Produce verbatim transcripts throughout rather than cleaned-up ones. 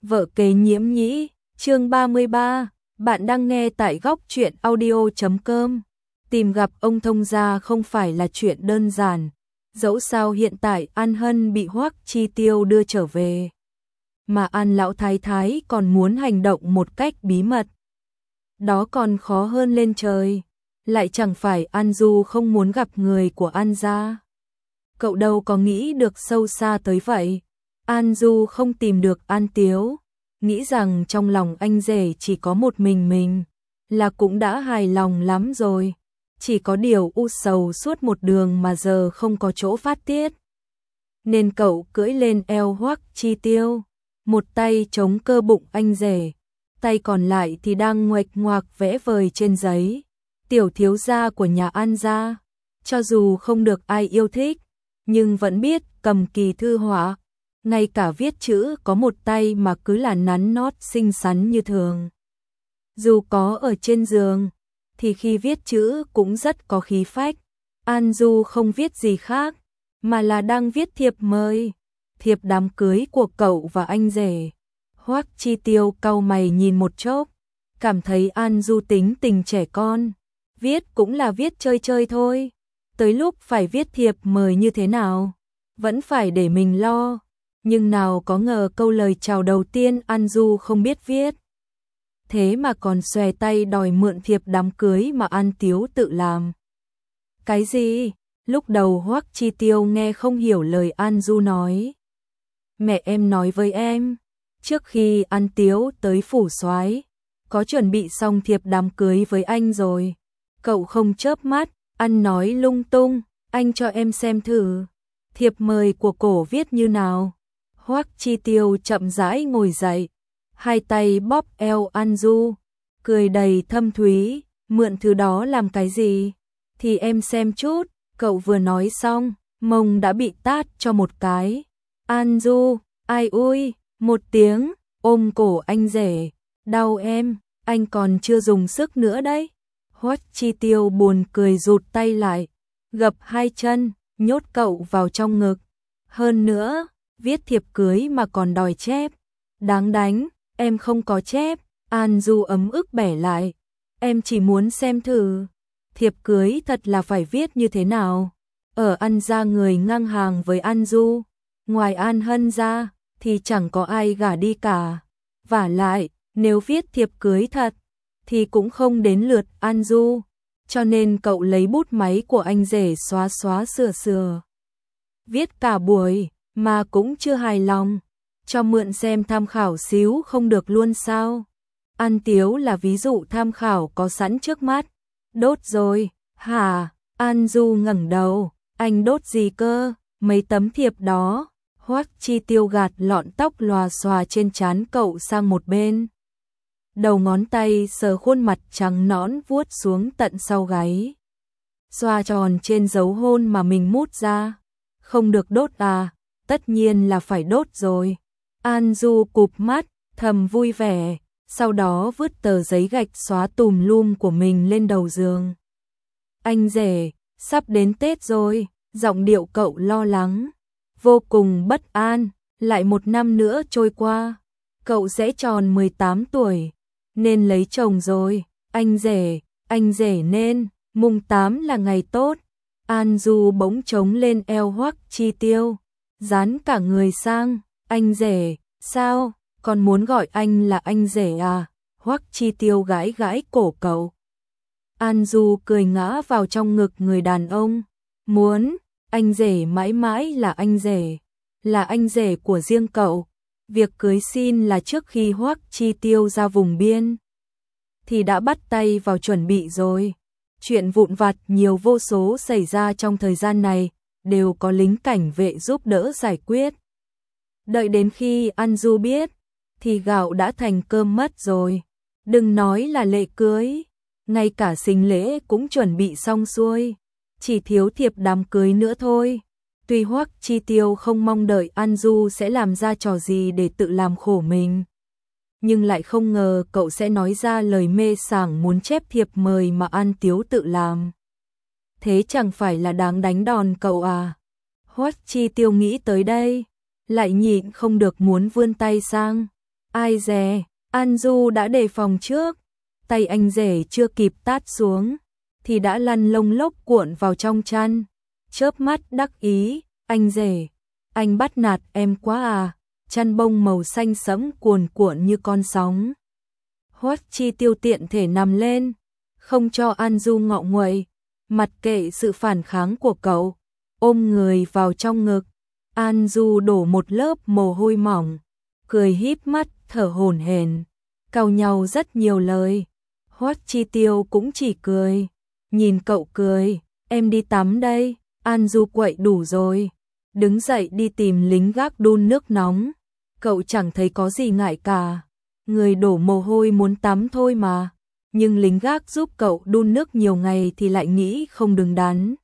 Vợ kế nhiễm nhĩ, chương ba mươi ba, bạn đang nghe tại góc truyện audio chấm com. Tìm gặp ông thông gia không phải là chuyện đơn giản, dẫu sao hiện tại An Hân bị Hoắc Chi Tiêu đưa trở về, mà An lão thái thái còn muốn hành động một cách bí mật. Đó còn khó hơn lên trời, lại chẳng phải An Du không muốn gặp người của An gia. Cậu đâu có nghĩ được sâu xa tới vậy. An Du không tìm được An Tiếu, nghĩ rằng trong lòng anh rể chỉ có một mình mình, là cũng đã hài lòng lắm rồi. Chỉ có điều u sầu suốt một đường mà giờ không có chỗ phát tiết. Nên cậu cưỡi lên eo Hoắc Chi Tiêu, một tay chống cơ bụng anh rể, tay còn lại thì đang nguệch ngoạc vẽ vời trên giấy. Tiểu thiếu gia của nhà An gia, cho dù không được ai yêu thích, nhưng vẫn biết cầm kỳ thư họa, ngay cả viết chữ có một tay mà cứ là nắn nót xinh xắn như thường. Dù có ở trên giường, thì khi viết chữ cũng rất có khí phách. An Du không viết gì khác, mà là đang viết thiệp mời, thiệp đám cưới của cậu và anh rể. Hoắc Chi Tiêu cau mày nhìn một chốc, cảm thấy An Du tính tình trẻ con, viết cũng là viết chơi chơi thôi. Tới lúc phải viết thiệp mời như thế nào, vẫn phải để mình lo. Nhưng nào có ngờ câu lời chào đầu tiên An Du không biết viết. Thế mà còn xòe tay đòi mượn thiệp đám cưới mà An Tiếu tự làm. Cái gì? Lúc đầu Hoắc Chi Tiêu nghe không hiểu lời An Du nói. Mẹ em nói với em, trước khi An Tiếu tới phủ soái, có chuẩn bị xong thiệp đám cưới với anh rồi. Cậu không chớp mắt, ăn nói lung tung, anh cho em xem thử. Thiệp mời của cổ viết như nào? Hoắc Chi Tiêu chậm rãi ngồi dậy, hai tay bóp eo An Du, cười đầy thâm thúy, mượn thứ đó làm cái gì? Thì em xem chút. Cậu vừa nói xong, mông đã bị tát cho một cái. An Du, ai ui, một tiếng, ôm cổ anh rể, đau em, anh còn chưa dùng sức nữa đấy. Hoắc Chi Tiêu buồn cười rụt tay lại, gập hai chân, nhốt cậu vào trong ngực. Hơn nữa, viết thiệp cưới mà còn đòi chép. Đáng đánh, em không có chép. An Du ấm ức bẻ lại. Em chỉ muốn xem thử. Thiệp cưới thật là phải viết như thế nào? Ở An gia người ngang hàng với An Du, ngoài An Hân ra thì chẳng có ai gả đi cả. Vả lại, nếu viết thiệp cưới thật thì cũng không đến lượt An Du, cho nên cậu lấy bút máy của anh rể xóa xóa sửa sửa. Viết cả buổi mà cũng chưa hài lòng, cho mượn xem tham khảo xíu không được luôn sao? An Tiếu là ví dụ tham khảo có sẵn trước mắt. Đốt rồi, hả? An Du ngẩng đầu, anh đốt gì cơ? Mấy tấm thiệp đó. Hoắc Chi Tiêu gạt lọn tóc lòa xòa trên trán cậu sang một bên. Đầu ngón tay sờ khuôn mặt trắng nõn vuốt xuống tận sau gáy. Xoa tròn trên dấu hôn mà mình mút ra. Không được đốt à? Tất nhiên là phải đốt rồi. An Du cụp mắt, thầm vui vẻ, sau đó vứt tờ giấy gạch xóa tùm lum của mình lên đầu giường. Anh rể, sắp đến Tết rồi, giọng điệu cậu lo lắng, vô cùng bất an, lại một năm nữa trôi qua, cậu sẽ tròn mười tám tuổi, nên lấy chồng rồi. Anh rể, anh rể nên, mùng tám là ngày tốt. An Du bỗng trống lên eo Hoắc Chi Tiêu, dán cả người sang. Anh rể, sao, còn muốn gọi anh là anh rể à? Hoắc Chi Tiêu gãi gãi cổ cậu. An Du cười ngã vào trong ngực người đàn ông. Muốn, anh rể mãi mãi là anh rể, là anh rể của riêng cậu. Việc cưới xin là trước khi Hoắc Chi Tiêu ra vùng biên thì đã bắt tay vào chuẩn bị rồi. Chuyện vụn vặt nhiều vô số xảy ra trong thời gian này, đều có lính cảnh vệ giúp đỡ giải quyết. Đợi đến khi An Du biết, thì gạo đã thành cơm mất rồi. Đừng nói là lễ cưới, ngay cả sính lễ cũng chuẩn bị xong xuôi, chỉ thiếu thiệp đám cưới nữa thôi. Tuy Hoắc Chi Tiêu không mong đợi An Du sẽ làm ra trò gì để tự làm khổ mình, nhưng lại không ngờ cậu sẽ nói ra lời mê sảng muốn chép thiệp mời mà An Tiếu tự làm. Thế chẳng phải là đáng đánh đòn cậu à? Hoắc Chi Tiêu nghĩ tới đây, lại nhịn không được muốn vươn tay sang, Ai dè, An Du đã đề phòng trước, tay anh rể chưa kịp tát xuống, thì đã lăn lông lốc cuộn vào trong chăn, chớp mắt đắc ý, anh rể, anh bắt nạt em quá à, chăn bông màu xanh sẫm cuồn cuộn như con sóng. Hoắc Chi Tiêu tiện thể nằm lên, không cho An Du ngọ nguậy, mặc kệ sự phản kháng của cậu, ôm người vào trong ngực. An Du đổ một lớp mồ hôi mỏng, cười híp mắt, thở hổn hển, cau nhau rất nhiều lời. Hoắc Chi Tiêu cũng chỉ cười, nhìn cậu cười, em đi tắm đây. An Du quậy đủ rồi, đứng dậy đi tìm lính gác đun nước nóng. Cậu chẳng thấy có gì ngại cả, người đổ mồ hôi muốn tắm thôi mà, nhưng lính gác giúp cậu đun nước nhiều ngày thì lại nghĩ không đứng đắn,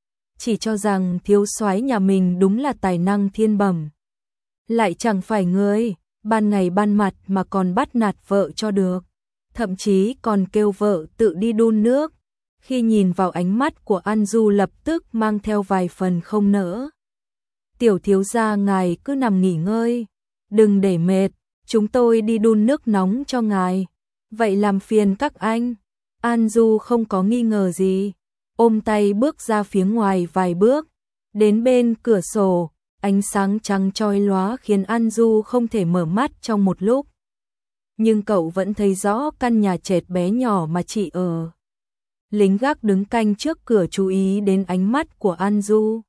chỉ cho rằng thiếu soái nhà mình đúng là tài năng thiên bẩm. Lại chẳng phải người, ban ngày ban mặt mà còn bắt nạt vợ cho được, thậm chí còn kêu vợ tự đi đun nước. Khi nhìn vào ánh mắt của An Du lập tức mang theo vài phần không nỡ. Tiểu thiếu gia ngài cứ nằm nghỉ ngơi, đừng để mệt, chúng tôi đi đun nước nóng cho ngài. Vậy làm phiền các anh. An Du không có nghi ngờ gì, ôm tay bước ra phía ngoài vài bước, đến bên cửa sổ, ánh sáng trắng chói lóa khiến An Du không thể mở mắt trong một lúc. Nhưng cậu vẫn thấy rõ căn nhà trệt bé nhỏ mà chị ở. Lính gác đứng canh trước cửa chú ý đến ánh mắt của An Du,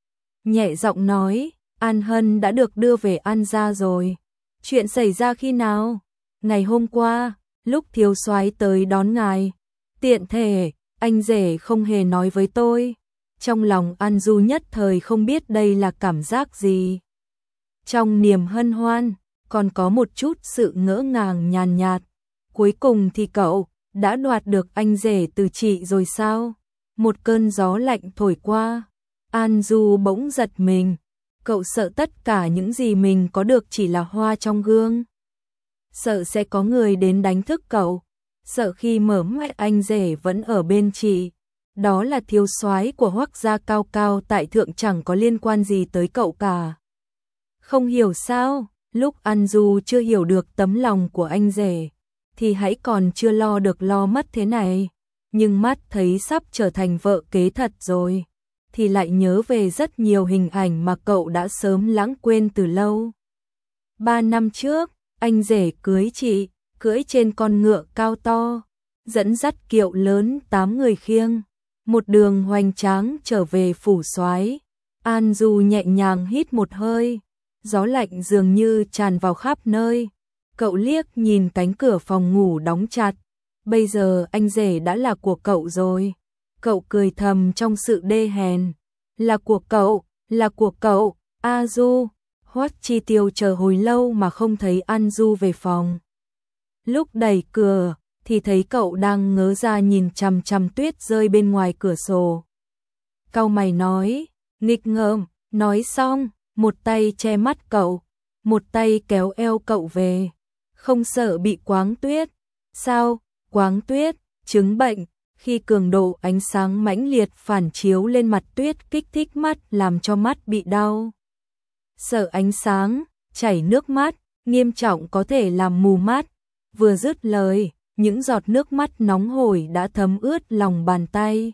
nhẹ giọng nói, An Hân đã được đưa về An gia rồi. Chuyện xảy ra khi nào? Ngày hôm qua, lúc thiếu soái tới đón ngài. Tiện thể, anh rể không hề nói với tôi. Trong lòng An Du nhất thời không biết đây là cảm giác gì. Trong niềm hân hoan, còn có một chút sự ngỡ ngàng nhàn nhạt. Cuối cùng thì cậu đã đoạt được anh rể từ chị rồi sao? Một cơn gió lạnh thổi qua, An Du bỗng giật mình. Cậu sợ tất cả những gì mình có được chỉ là hoa trong gương. Sợ sẽ có người đến đánh thức cậu, sợ khi mở mắt anh rể vẫn ở bên chị. Đó là thiếu soái của Hoắc gia cao cao tại thượng, chẳng có liên quan gì tới cậu cả. Không hiểu sao, lúc An Du chưa hiểu được tấm lòng của anh rể, thì hãy còn chưa lo được lo mất thế này. Nhưng mắt thấy sắp trở thành vợ kế thật rồi, thì lại nhớ về rất nhiều hình ảnh mà cậu đã sớm lãng quên từ lâu. Ba năm trước, anh rể cưới chị, cưỡi trên con ngựa cao to, dẫn dắt kiệu lớn tám người khiêng, một đường hoành tráng trở về phủ soái. An Du nhẹ nhàng hít một hơi, gió lạnh dường như tràn vào khắp nơi. Cậu liếc nhìn cánh cửa phòng ngủ đóng chặt, bây giờ anh rể đã là của cậu rồi. Cậu cười thầm trong sự đê hèn, là của cậu, là của cậu. A Du. Hoắc Chi Tiêu chờ hồi lâu mà không thấy An Du về phòng. Lúc đẩy cửa thì thấy cậu đang ngớ ra nhìn chằm chằm tuyết rơi bên ngoài cửa sổ. Cau mày nói, nghịch ngợm. Nói xong, một tay che mắt cậu, một tay kéo eo cậu về. Không sợ bị quáng tuyết. Sao? Quáng tuyết, chứng bệnh. Khi cường độ ánh sáng mãnh liệt phản chiếu lên mặt tuyết kích thích mắt làm cho mắt bị đau. Sợ ánh sáng, chảy nước mắt, nghiêm trọng có thể làm mù mắt. Vừa dứt lời, những giọt nước mắt nóng hổi đã thấm ướt lòng bàn tay.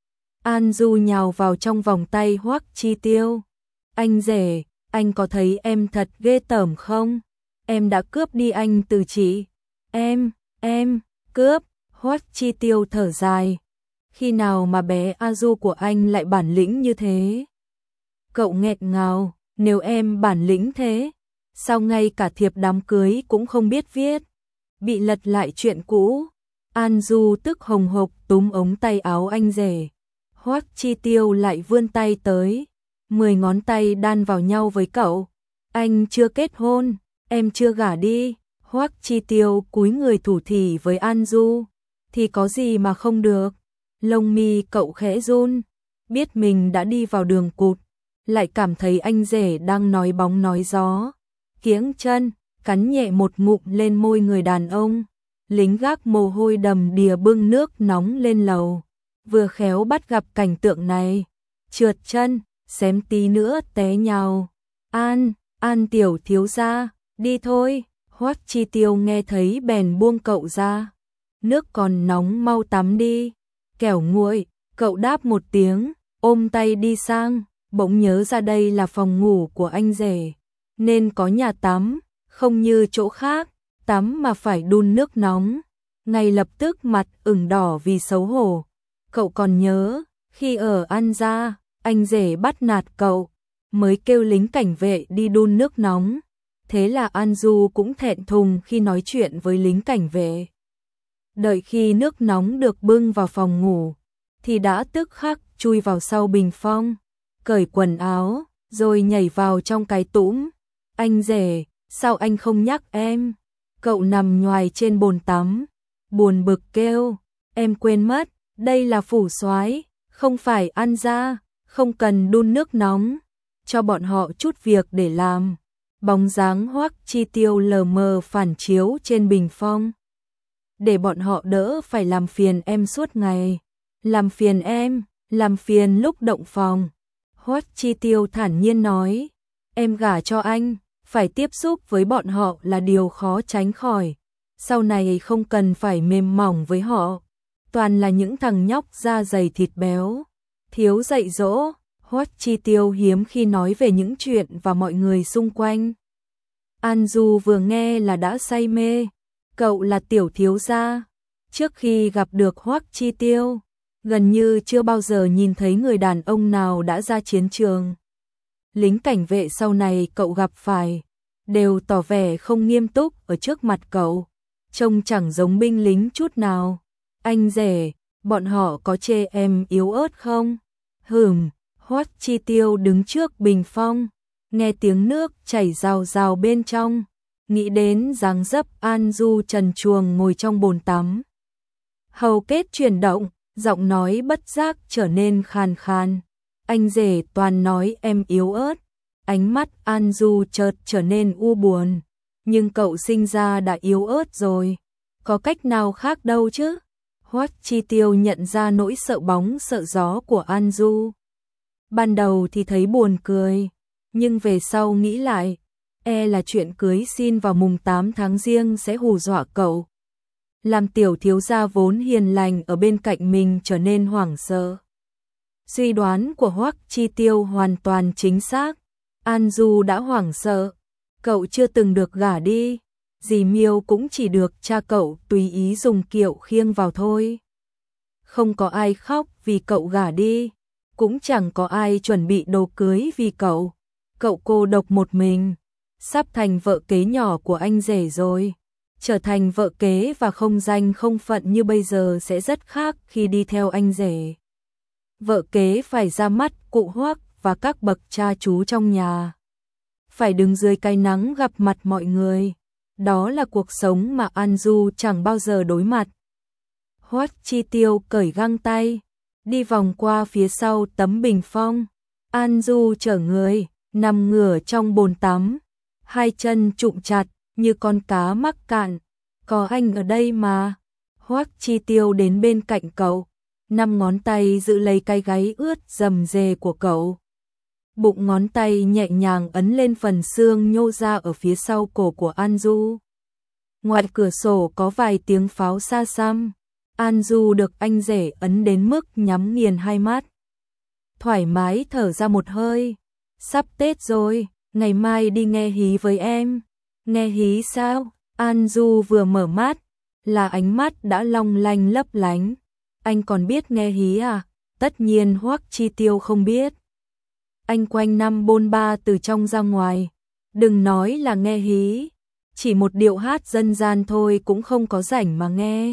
An Du nhào vào trong vòng tay Hoắc Chi Tiêu. Anh rể, anh có thấy em thật ghê tởm không? Em đã cướp đi anh từ chị. Em, em, cướp. Hoắc Chi Tiêu thở dài. Khi nào mà bé A Du của anh lại bản lĩnh như thế? Cậu nghẹn ngào, nếu em bản lĩnh thế, sao ngay cả thiệp đám cưới cũng không biết viết? Bị lật lại chuyện cũ. An Du tức hồng hộc túm ống tay áo anh rể. Hoắc Chi Tiêu lại vươn tay tới, mười ngón tay đan vào nhau với cậu. Anh chưa kết hôn, em chưa gả đi. Hoắc Chi Tiêu cúi người thủ thỉ với An Du. Thì có gì mà không được? Lông mi cậu khẽ run, biết mình đã đi vào đường cụt, lại cảm thấy anh rể đang nói bóng nói gió. Kiếng chân, cắn nhẹ một ngụm lên môi người đàn ông. Lính gác mồ hôi đầm đìa bưng nước nóng lên lầu, vừa khéo bắt gặp cảnh tượng này, trượt chân, xém tí nữa té nhào. An, An tiểu thiếu gia, đi thôi. Hoắc Chi Tiêu nghe thấy bèn buông cậu ra. Nước còn nóng, mau tắm đi. Kẻo nguội. Cậu đáp một tiếng, ôm tay đi sang, bỗng nhớ ra đây là phòng ngủ của anh rể, nên có nhà tắm, không như chỗ khác, tắm mà phải đun nước nóng. Ngay lập tức mặt ửng đỏ vì xấu hổ. Cậu còn nhớ, khi ở An gia, anh rể bắt nạt cậu, mới kêu lính cảnh vệ đi đun nước nóng. Thế là An Du cũng thẹn thùng khi nói chuyện với lính cảnh vệ. Đợi khi nước nóng được bưng vào phòng ngủ, thì đã tức khắc chui vào sau bình phong, cởi quần áo, rồi nhảy vào trong cái tũm. Anh rể, sao anh không nhắc em? Cậu nằm nhoài trên bồn tắm, buồn bực kêu, em quên mất, đây là phủ soái, không phải An gia, không cần đun nước nóng, cho bọn họ chút việc để làm. Bóng dáng Hoắc Chi Tiêu lờ mờ phản chiếu trên bình phong. Để bọn họ đỡ phải làm phiền em suốt ngày. Làm phiền em, làm phiền lúc động phòng. Hoắc Chi Tiêu thản nhiên nói, em gả cho anh, phải tiếp xúc với bọn họ là điều khó tránh khỏi. Sau này không cần phải mềm mỏng với họ, toàn là những thằng nhóc da dày thịt béo, thiếu dạy dỗ. Hoắc Chi Tiêu hiếm khi nói về những chuyện và mọi người xung quanh. An Du vừa nghe là đã say mê. Cậu là tiểu thiếu gia. Trước khi gặp được Hoắc Chi Tiêu, gần như chưa bao giờ nhìn thấy người đàn ông nào đã ra chiến trường. Lính cảnh vệ sau này cậu gặp phải, đều tỏ vẻ không nghiêm túc ở trước mặt cậu, trông chẳng giống binh lính chút nào. Anh rể, bọn họ có chê em yếu ớt không? Hừm. Hoắc Chi Tiêu đứng trước bình phong, nghe tiếng nước chảy rào rào bên trong, nghĩ đến dáng dấp An Du trần truồng ngồi trong bồn tắm. Hầu kết chuyển động, giọng nói bất giác trở nên khàn khàn. Anh rể toàn nói em yếu ớt. Ánh mắt An Du chợt trở nên u buồn. Nhưng cậu sinh ra đã yếu ớt rồi, có cách nào khác đâu chứ? Hoắc Chi Tiêu nhận ra nỗi sợ bóng sợ gió của An Du. Ban đầu thì thấy buồn cười, nhưng về sau nghĩ lại, e là chuyện cưới xin vào mùng tám tháng Giêng sẽ hù dọa cậu. Làm tiểu thiếu gia vốn hiền lành ở bên cạnh mình trở nên hoảng sợ. Suy đoán của Hoắc Chi Tiêu hoàn toàn chính xác. An Du đã hoảng sợ. Cậu chưa từng được gả đi. Dì Miêu cũng chỉ được cha cậu tùy ý dùng kiệu khiêng vào thôi. Không có ai khóc vì cậu gả đi. Cũng chẳng có ai chuẩn bị đồ cưới vì cậu. Cậu cô độc một mình. Sắp thành vợ kế nhỏ của anh rể rồi. Trở thành vợ kế và không danh không phận như bây giờ sẽ rất khác khi đi theo anh rể. Vợ kế phải ra mắt cụ Hoắc và các bậc cha chú trong nhà. Phải đứng dưới cái nắng gặp mặt mọi người. Đó là cuộc sống mà An Du chẳng bao giờ đối mặt. Hoắc Chi Tiêu cởi găng tay, đi vòng qua phía sau tấm bình phong. An Du chở người, nằm ngửa trong bồn tắm, hai chân trụm chặt như con cá mắc cạn. Có anh ở đây mà. Hoắc Chi Tiêu đến bên cạnh cậu, năm ngón tay giữ lấy cái gáy ướt rầm rề của cậu. Bụng ngón tay nhẹ nhàng ấn lên phần xương nhô ra ở phía sau cổ của An Du. Ngoài cửa sổ có vài tiếng pháo xa xăm. An Du được anh rể ấn đến mức nhắm nghiền hai mắt. Thoải mái thở ra một hơi. Sắp Tết rồi, ngày mai đi nghe hí với em. Nghe hí sao? An Du vừa mở mắt, là ánh mắt đã long lanh lấp lánh. Anh còn biết nghe hí à? Tất nhiên Hoắc Chi Tiêu không biết. Anh quanh năm bôn ba từ trong ra ngoài. Đừng nói là nghe hí, chỉ một điệu hát dân gian thôi cũng không có rảnh mà nghe.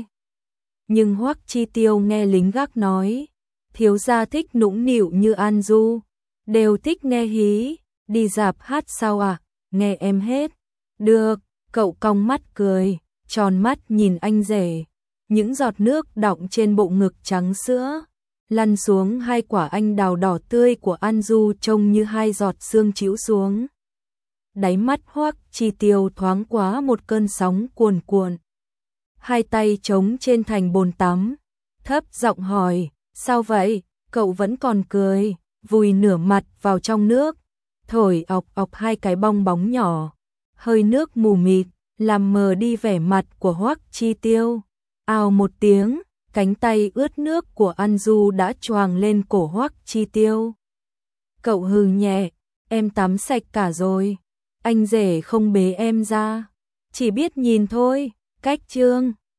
Nhưng Hoắc Chi Tiêu nghe lính gác nói, thiếu gia thích nũng nịu như An Du, đều thích nghe hí, đi rạp hát sao à? Nghe em hết. Được, cậu cong mắt cười, tròn mắt nhìn anh rể. Những giọt nước đọng trên bộ ngực trắng sữa, lăn xuống hai quả anh đào đỏ tươi của An Du trông như hai giọt sương trĩu xuống. Đáy mắt Hoắc Chi Tiêu thoáng quá một cơn sóng cuồn cuộn. Hai tay chống trên thành bồn tắm, thấp giọng hỏi, sao vậy? Cậu vẫn còn cười, vùi nửa mặt vào trong nước, thổi ọc ọc hai cái bong bóng nhỏ, hơi nước mù mịt, làm mờ đi vẻ mặt của Hoắc Chi Tiêu. Ào một tiếng, cánh tay ướt nước của An Du đã choàng lên cổ Hoắc Chi Tiêu. Cậu hừ nhẹ, em tắm sạch cả rồi, anh rể không bế em ra, chỉ biết nhìn thôi. Cách chương